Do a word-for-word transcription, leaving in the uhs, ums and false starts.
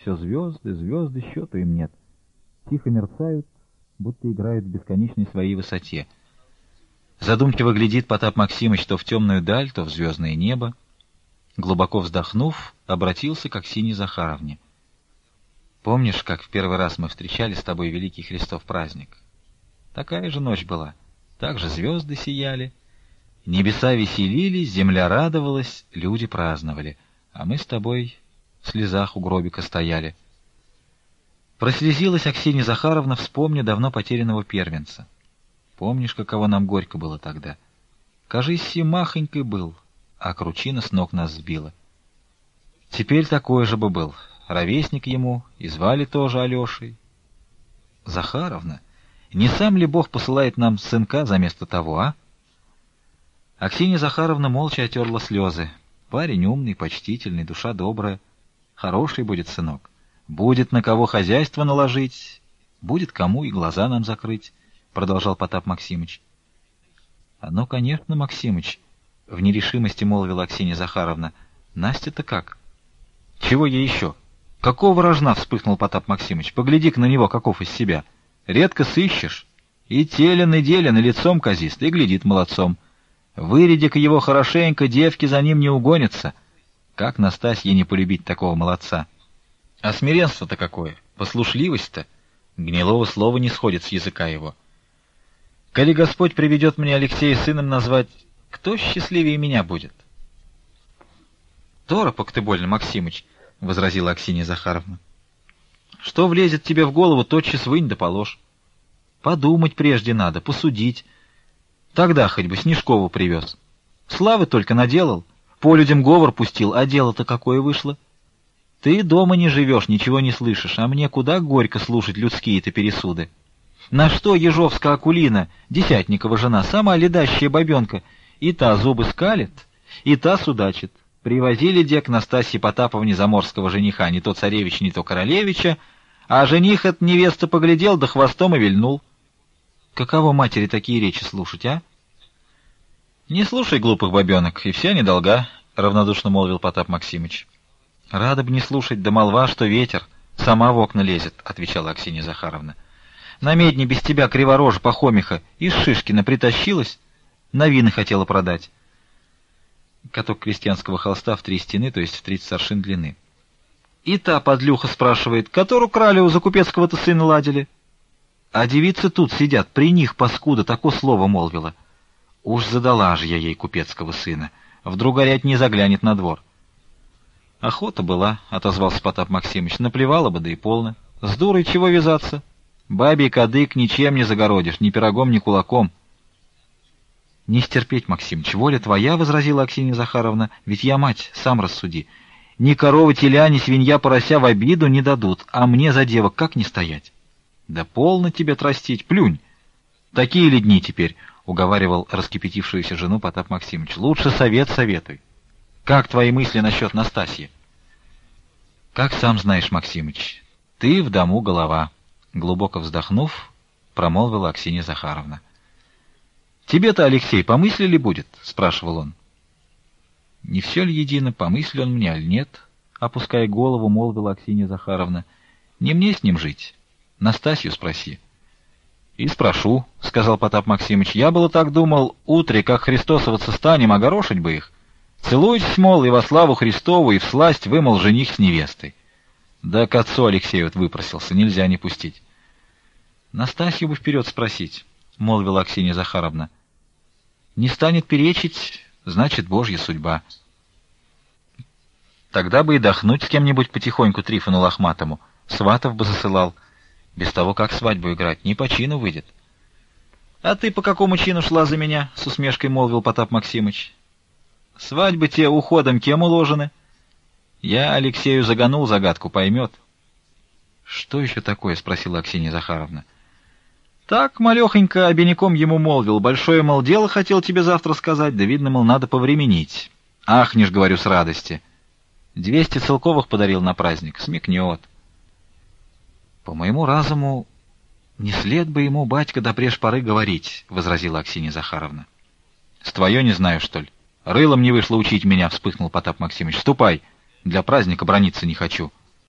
Все звезды, звезды, счета им нет. Тихо мерцают, будто играют в бесконечной своей высоте. Задумчиво глядит Потап Максимыч то в темную даль, то в звездное небо. Глубоко вздохнув, обратился к Аксинье Захаровне. «Помнишь, как в первый раз мы встречали с тобой Великий Христов праздник? Такая же ночь была, так же звезды сияли, небеса веселились, земля радовалась, люди праздновали, а мы с тобой в слезах у гробика стояли». Прослезилась Аксинья Захаровна, вспомня давно потерянного первенца. «Помнишь, каково нам горько было тогда? Кажись, и махонькой был, а кручина с ног нас сбила. Теперь такой же бы был, ровесник ему, и звали тоже Алешей. Захаровна, не сам ли Бог посылает нам сынка заместо того, а?» Аксинья Захаровна молча отерла слезы. Парень умный, почтительный, душа добрая. Хороший будет сынок. Будет на кого хозяйство наложить, будет кому и глаза нам закрыть, — продолжал Потап Максимыч. — А ну, конечно, Максимыч, — в нерешимости молвила Аксинья Захаровна. — Настя-то как? — Чего ей еще? Какого рожна? — вспыхнул Потап Максимыч. — Погляди-ка на него, каков из себя. Редко сыщешь. И телен, и делен, и лицом казист, и глядит молодцом. Выряди-ка его хорошенько, девки за ним не угонятся. Как Настасье не полюбить такого молодца? А смиренство-то какое, послушливость-то, гнилого слова не сходит с языка его. Коли Господь приведет мне Алексея сыном назвать, кто счастливее меня будет? — Торопок ты больно, Максимыч, — возразила Аксинья Захаровна. — Что влезет тебе в голову, тотчас вынь да положь. Подумать прежде надо, посудить. Тогда хоть бы Снежкову привез. Славы только наделал, по людям говор пустил, а дело-то какое вышло. Ты дома не живешь, ничего не слышишь, а мне куда горько слушать людские-то пересуды. На что Ежовская Акулина, Десятникова жена, сама ледащая бабенка, и та зубы скалит, и та судачит. Привозили де к Настасье Потаповне заморского жениха, не то царевич, не то королевича, а жених от невесты поглядел, да хвостом и вильнул. Каково матери такие речи слушать, а? — Не слушай глупых бабенок, и вся недолга, — равнодушно молвил Потап Максимыч. — Рада б не слушать, да молва, что ветер, сама в окна лезет, — отвечала Аксинья Захаровна. — На медне без тебя криворожа Пахомиха из Шишкина притащилась, на вины хотела продать. Каток крестьянского холста в три стены, то есть в тридцать аршин длины. И та подлюха спрашивает, которую кралю за купецкого-то сына ладили. А девицы тут сидят, при них, паскуда, тако слово молвила. Уж задала же я ей купецкого сына, вдруг горять не заглянет на двор. Охота была, — отозвался Потап Максимыч, — наплевала бы, да и полно. С дурой чего вязаться? Бабий кадык ничем не загородишь, ни пирогом, ни кулаком. — Не стерпеть, Максимыч, воля твоя, — возразила Аксинья Захаровна, — ведь я мать, сам рассуди. Ни корова, теля, ни свинья, порося в обиду не дадут, а мне за девок как не стоять? — Да полно тебе тростить, плюнь. Такие ли дни теперь? — уговаривал раскипятившуюся жену Потап Максимыч. — Лучше совет советуй. Как твои мысли насчет Настасьи? — Как сам знаешь, Максимыч, ты в дому голова. Глубоко вздохнув, промолвила Аксинья Захаровна. — Тебе-то, Алексей, помыслили будет? — спрашивал он. — Не все ли едино, помыслил он мне, аль нет? — опуская голову, молвила Аксинья Захаровна. — Не мне с ним жить. Настасью спроси. — И спрошу, — сказал Потап Максимыч. — Я было так думал, утре, как христосоваться станем, огорошить бы их. Целуйтесь, мол, и во славу Христову, и всласть вы, мол, жених с невестой. Да к отцу Алексею вот выпросился, нельзя не пустить. — Настасью бы вперед спросить, — молвила Аксинья Захаровна. — Не станет перечить, значит, Божья судьба. Тогда бы и дохнуть с кем-нибудь потихоньку Трифону Лохматому, сватов бы засылал. Без того, как свадьбу играть, не по чину выйдет. — А ты по какому чину шла за меня? — с усмешкой молвил Потап Максимыч. — Свадьбы те уходом кем уложены? Я Алексею загонул загадку, поймет. — Что еще такое? — спросила Аксинья Захаровна. — Так, малехонько, обиняком ему молвил. Большое, мол, дело хотел тебе завтра сказать, да, видно, мол, надо повременить. Ахнешь, говорю, с радости. Двести целковых подарил на праздник, смекнет. — По моему разуму, не след бы ему, батька, до преж поры говорить, — возразила Аксинья Захаровна. — С твое не знаю, что ли? Рылом не вышло учить меня, — вспыхнул Потап Максимыч. — Ступай, для праздника браниться не хочу. —